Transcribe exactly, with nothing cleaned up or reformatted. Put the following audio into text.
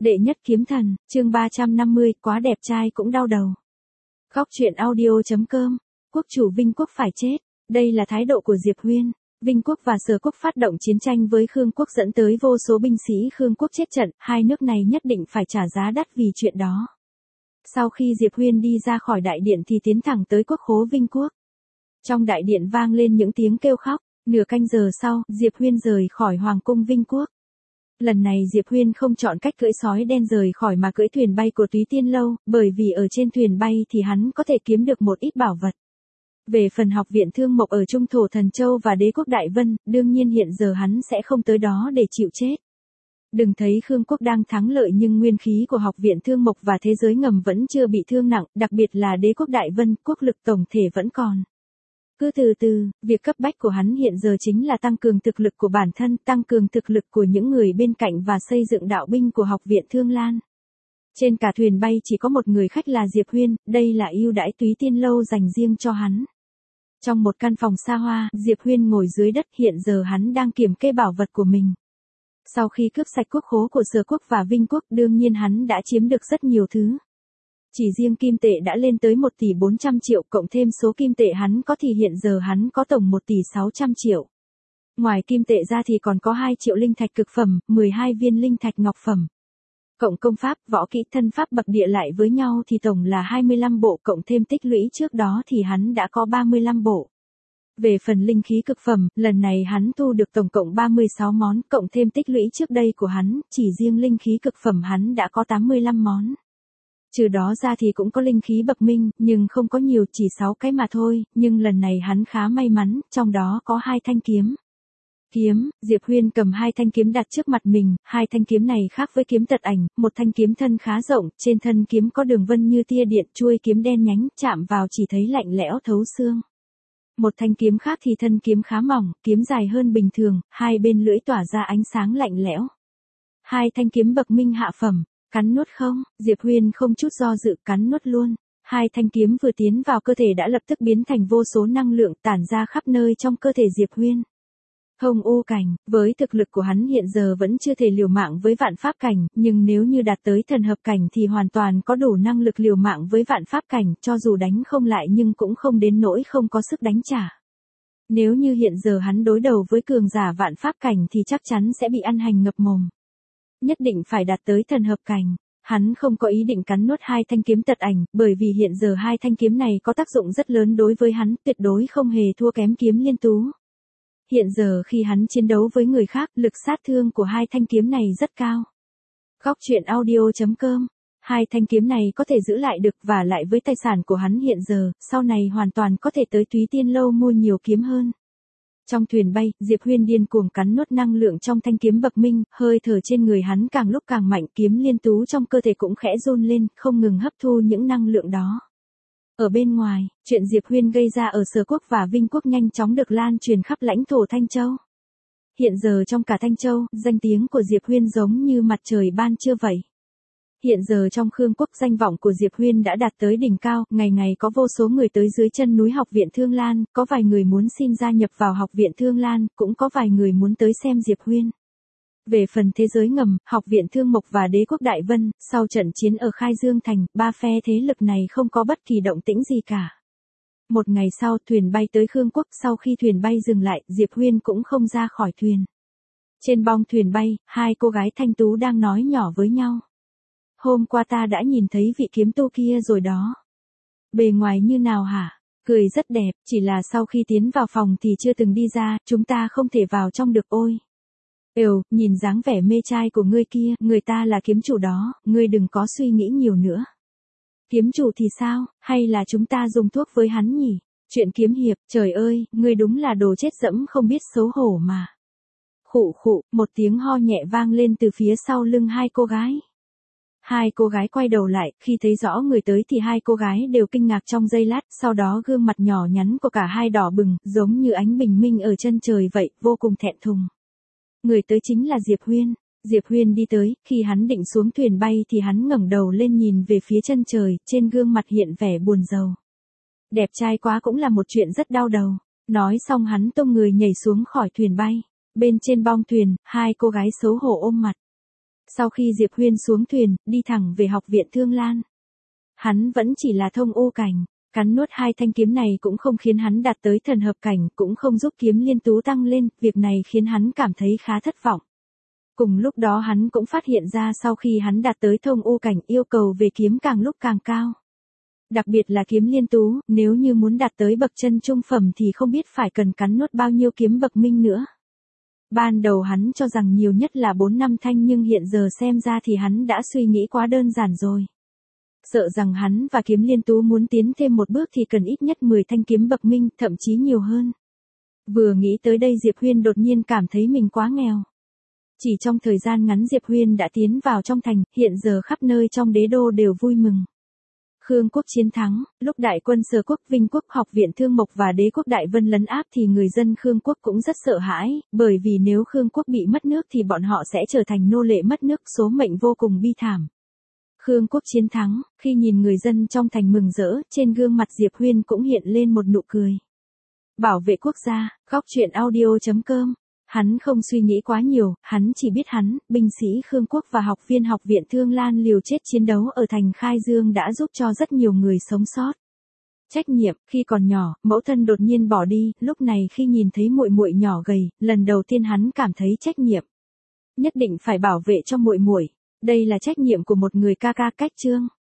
Đệ nhất kiếm thần, chương ba trăm năm mươi, quá đẹp trai cũng đau đầu. Góc truyện audio.com, quốc chủ Vinh Quốc phải chết, đây là thái độ của Diệp Huyên. Vinh Quốc và Sở Quốc phát động chiến tranh với Khương Quốc dẫn tới vô số binh sĩ Khương Quốc chết trận, hai nước này nhất định phải trả giá đắt vì chuyện đó. Sau khi Diệp Huyên đi ra khỏi đại điện thì tiến thẳng tới quốc khố Vinh Quốc. Trong đại điện vang lên những tiếng kêu khóc, nửa canh giờ sau, Diệp Huyên rời khỏi Hoàng cung Vinh Quốc. Lần này Diệp Huyên không chọn cách cưỡi sói đen rời khỏi mà cưỡi thuyền bay của Túy Tiên Lâu, bởi vì ở trên thuyền bay thì hắn có thể kiếm được một ít bảo vật. Về phần học viện Thương Mộc ở Trung Thổ Thần Châu và Đế quốc Đại Vân, đương nhiên hiện giờ hắn sẽ không tới đó để chịu chết. Đừng thấy Khương Quốc đang thắng lợi nhưng nguyên khí của học viện Thương Mộc và thế giới ngầm vẫn chưa bị thương nặng, đặc biệt là Đế quốc Đại Vân, quốc lực tổng thể vẫn còn. Cứ từ từ, việc cấp bách của hắn hiện giờ chính là tăng cường thực lực của bản thân, tăng cường thực lực của những người bên cạnh và xây dựng đạo binh của học viện Thương Lan. Trên cả thuyền bay chỉ có một người khách là Diệp Huyên, đây là ưu đãi Túy Tiên Lâu dành riêng cho hắn. Trong một căn phòng xa hoa, Diệp Huyên ngồi dưới đất, hiện giờ hắn đang kiểm kê bảo vật của mình. Sau khi cướp sạch quốc khố của Sở Quốc và Vinh Quốc, đương nhiên hắn đã chiếm được rất nhiều thứ. Chỉ riêng kim tệ đã lên tới một tỷ bốn trăm triệu, cộng thêm số kim tệ hắn có thì hiện giờ hắn có tổng một tỷ sáu trăm triệu. Ngoài kim tệ ra thì còn có hai triệu linh thạch cực phẩm, mười hai viên linh thạch ngọc phẩm. Cộng công pháp, võ kỹ, thân pháp bậc địa lại với nhau thì tổng là hai mươi lăm bộ, cộng thêm tích lũy trước đó thì hắn đã có ba mươi lăm bộ. Về phần linh khí cực phẩm, lần này hắn thu được tổng cộng ba mươi sáu món, cộng thêm tích lũy trước đây của hắn, chỉ riêng linh khí cực phẩm hắn đã có tám mươi lăm món. Trừ đó ra thì cũng có linh khí bậc minh, nhưng không có nhiều, chỉ sáu cái mà thôi, nhưng lần này hắn khá may mắn, trong đó có hai thanh kiếm. Kiếm, Diệp Huyên cầm hai thanh kiếm đặt trước mặt mình, hai thanh kiếm này khác với kiếm tật ảnh, một thanh kiếm thân khá rộng, trên thân kiếm có đường vân như tia điện, chuôi kiếm đen nhánh, chạm vào chỉ thấy lạnh lẽo thấu xương. Một thanh kiếm khác thì thân kiếm khá mỏng, kiếm dài hơn bình thường, hai bên lưỡi tỏa ra ánh sáng lạnh lẽo. Hai thanh kiếm bậc minh hạ phẩm. Cắn nuốt không, Diệp Huyên không chút do dự cắn nuốt luôn. Hai thanh kiếm vừa tiến vào cơ thể đã lập tức biến thành vô số năng lượng tản ra khắp nơi trong cơ thể Diệp Huyên. Hồng U cảnh, với thực lực của hắn hiện giờ vẫn chưa thể liều mạng với vạn pháp cảnh, nhưng nếu như đạt tới thần hợp cảnh thì hoàn toàn có đủ năng lực liều mạng với vạn pháp cảnh, cho dù đánh không lại nhưng cũng không đến nỗi không có sức đánh trả. Nếu như hiện giờ hắn đối đầu với cường giả vạn pháp cảnh thì chắc chắn sẽ bị ăn hành ngập mồm. Nhất định phải đạt tới thần hợp cảnh. Hắn không có ý định cắn nuốt hai thanh kiếm tật ảnh, bởi vì hiện giờ hai thanh kiếm này có tác dụng rất lớn đối với hắn, tuyệt đối không hề thua kém kiếm liên tú. Hiện giờ khi hắn chiến đấu với người khác, lực sát thương của hai thanh kiếm này rất cao. Góc truyện audio.com, hai thanh kiếm này có thể giữ lại được và lại với tài sản của hắn hiện giờ, sau này hoàn toàn có thể tới Túy Tiên Lâu mua nhiều kiếm hơn. Trong thuyền bay, Diệp Huyên điên cuồng cắn nuốt năng lượng trong thanh kiếm bậc minh, hơi thở trên người hắn càng lúc càng mạnh, kiếm liên tú trong cơ thể cũng khẽ run lên, không ngừng hấp thu những năng lượng đó. Ở bên ngoài, chuyện Diệp Huyên gây ra ở Sở Quốc và Vinh Quốc nhanh chóng được lan truyền khắp lãnh thổ Thanh Châu. Hiện giờ trong cả Thanh Châu, danh tiếng của Diệp Huyên giống như mặt trời ban trưa vậy. Hiện giờ trong Khương Quốc danh vọng của Diệp Huyên đã đạt tới đỉnh cao, ngày ngày có vô số người tới dưới chân núi học viện Thương Lan, có vài người muốn xin gia nhập vào học viện Thương Lan, cũng có vài người muốn tới xem Diệp Huyên. Về phần thế giới ngầm, học viện Thương Mộc và Đế quốc Đại Vân, sau trận chiến ở Khai Dương Thành, ba phe thế lực này không có bất kỳ động tĩnh gì cả. Một ngày sau, thuyền bay tới Khương Quốc, sau khi thuyền bay dừng lại, Diệp Huyên cũng không ra khỏi thuyền. Trên bong thuyền bay, hai cô gái thanh tú đang nói nhỏ với nhau. Hôm qua ta đã nhìn thấy vị kiếm tu kia rồi đó. Bề ngoài như nào hả? Cười rất đẹp, chỉ là sau khi tiến vào phòng thì chưa từng đi ra, chúng ta không thể vào trong được ôi. Ều, nhìn dáng vẻ mê trai của ngươi kia, người ta là kiếm chủ đó, ngươi đừng có suy nghĩ nhiều nữa. Kiếm chủ thì sao, hay là chúng ta dùng thuốc với hắn nhỉ? Chuyện kiếm hiệp, trời ơi, ngươi đúng là đồ chết dẫm không biết xấu hổ mà. Khụ khụ, một tiếng ho nhẹ vang lên từ phía sau lưng hai cô gái. Hai cô gái quay đầu lại, khi thấy rõ người tới thì hai cô gái đều kinh ngạc trong giây lát, sau đó gương mặt nhỏ nhắn của cả hai đỏ bừng, giống như ánh bình minh ở chân trời vậy, vô cùng thẹn thùng. Người tới chính là Diệp Huyên. Diệp Huyên đi tới, khi hắn định xuống thuyền bay thì hắn ngẩng đầu lên nhìn về phía chân trời, trên gương mặt hiện vẻ buồn rầu. Đẹp trai quá cũng là một chuyện rất đau đầu. Nói xong hắn tung người nhảy xuống khỏi thuyền bay. Bên trên bong thuyền, hai cô gái xấu hổ ôm mặt. Sau khi Diệp Huyên xuống thuyền, đi thẳng về học viện Thương Lan. Hắn vẫn chỉ là thông ô cảnh, cắn nuốt hai thanh kiếm này cũng không khiến hắn đạt tới thần hợp cảnh, cũng không giúp kiếm liên tú tăng lên, việc này khiến hắn cảm thấy khá thất vọng. Cùng lúc đó hắn cũng phát hiện ra sau khi hắn đạt tới thông ô cảnh yêu cầu về kiếm càng lúc càng cao. Đặc biệt là kiếm liên tú, nếu như muốn đạt tới bậc chân trung phẩm thì không biết phải cần cắn nuốt bao nhiêu kiếm bậc minh nữa. Ban đầu hắn cho rằng nhiều nhất là bốn năm thanh nhưng hiện giờ xem ra thì hắn đã suy nghĩ quá đơn giản rồi. Sợ rằng hắn và kiếm liên tú muốn tiến thêm một bước thì cần ít nhất mười thanh kiếm bậc minh, thậm chí nhiều hơn. Vừa nghĩ tới đây Diệp Huyên đột nhiên cảm thấy mình quá nghèo. Chỉ trong thời gian ngắn Diệp Huyên đã tiến vào trong thành, hiện giờ khắp nơi trong đế đô đều vui mừng. Khương quốc chiến thắng, lúc đại quân Sở quốc, Vinh quốc, học viện Thương Mộc và đế quốc Đại Vân lấn áp thì người dân Khương quốc cũng rất sợ hãi, bởi vì nếu Khương quốc bị mất nước thì bọn họ sẽ trở thành nô lệ mất nước, số mệnh vô cùng bi thảm. Khương quốc chiến thắng, khi nhìn người dân trong thành mừng rỡ, trên gương mặt Diệp Huyên cũng hiện lên một nụ cười. Bảo vệ quốc gia, góc truyện audio chấm com. Hắn không suy nghĩ quá nhiều, hắn chỉ biết hắn, binh sĩ Khương quốc và học viên học viện Thương Lan liều chết chiến đấu ở thành Khai Dương đã giúp cho rất nhiều người sống sót. Trách nhiệm, khi còn nhỏ, mẫu thân đột nhiên bỏ đi, lúc này khi nhìn thấy muội muội nhỏ gầy, lần đầu tiên hắn cảm thấy trách nhiệm. Nhất định phải bảo vệ cho muội muội. Đây là trách nhiệm của một người ca ca. Cách chương